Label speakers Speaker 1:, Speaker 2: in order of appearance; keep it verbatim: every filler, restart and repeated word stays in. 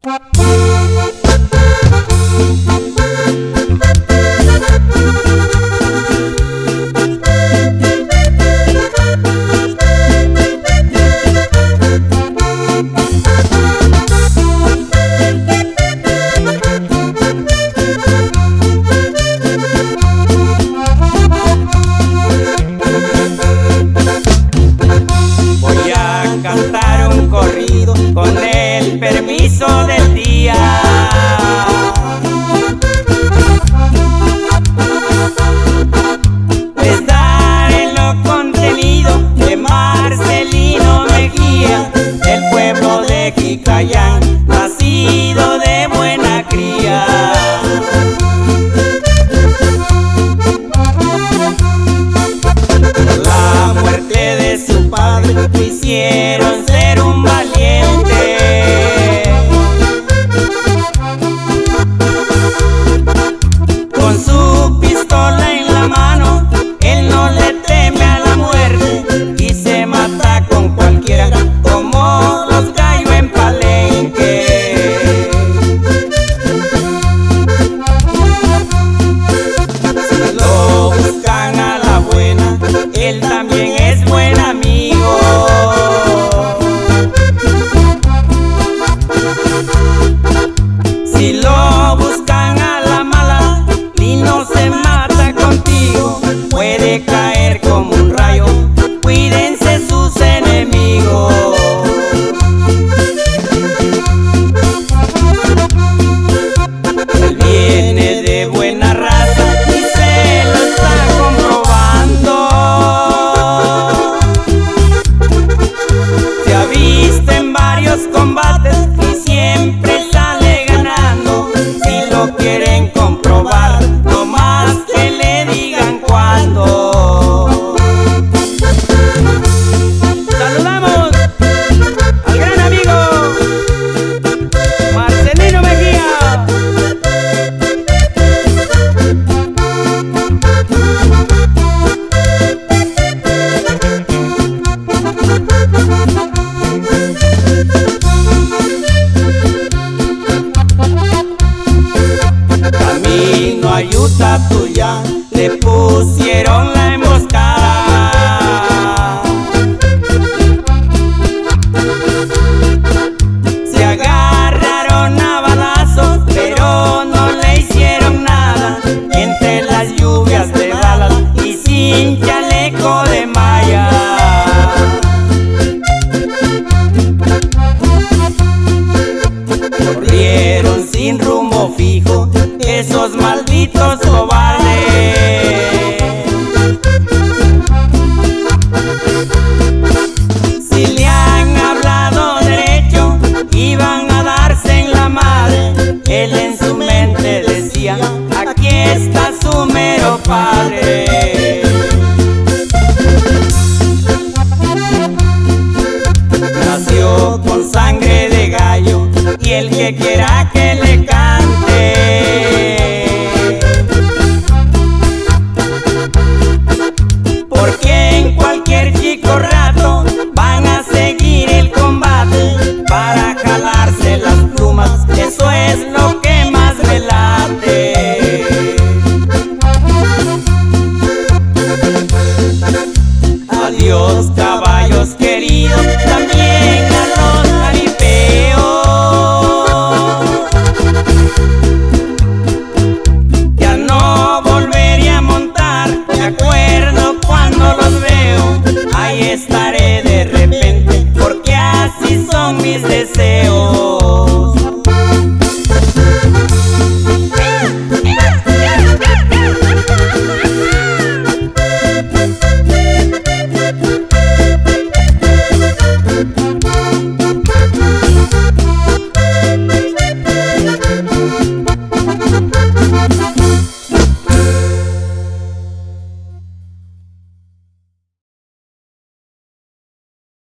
Speaker 1: Con el permiso del día, les daré lo contenido de Marcelino Mejía, del pueblo de Quicayán, nacido de buena cría. Por la muerte de su padre lo hicieron ser un valiente. Con su pistola en la mano, él no le teme a la muerte y se mata con cualquiera, como los gallos en Palenque. Si lo buscan a la buena, él también es buen amigo. Si lo buscan a la mala y no se mata contigo, puede caer como un rayo, cuídense sus enemigos. Él viene de buena raza y se lo está comprobando. Se ha visto en varios combates y siempre sale ganando. Si lo quieren comprobar, no más que le digan cuándo. Saludamos al gran amigo Marcelino Mejía. Camino a Yutatuyá le pusieron la emboscada. Se agarraron a balazos, pero no le hicieron nada. Entre las lluvias de balas y sin chaleco de malla. Corrieron sin rumbo fijo esos malditos cobardes. Si le han hablado derecho, iban a darse en la madre. Él en su mente decía: aquí está su mero padre. Nació con sangre de gallo y el que quiera que le cante. Porque en cualquier chico rato van a seguir el combate para jalarse las plumas. Eso es lo que más me late. Adiós caballos queridos, también a los jaripeos. Ya no volvería a montar, me acuerdo cuando los veo, ahí estaré.